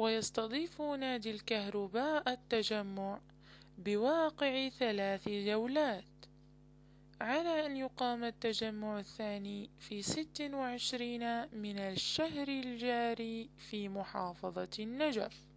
ويستضيف نادي الكهرباء التجمع بواقع 3 جولات، على أن يقام التجمع الثاني في 26 من الشهر الجاري في محافظة النجف.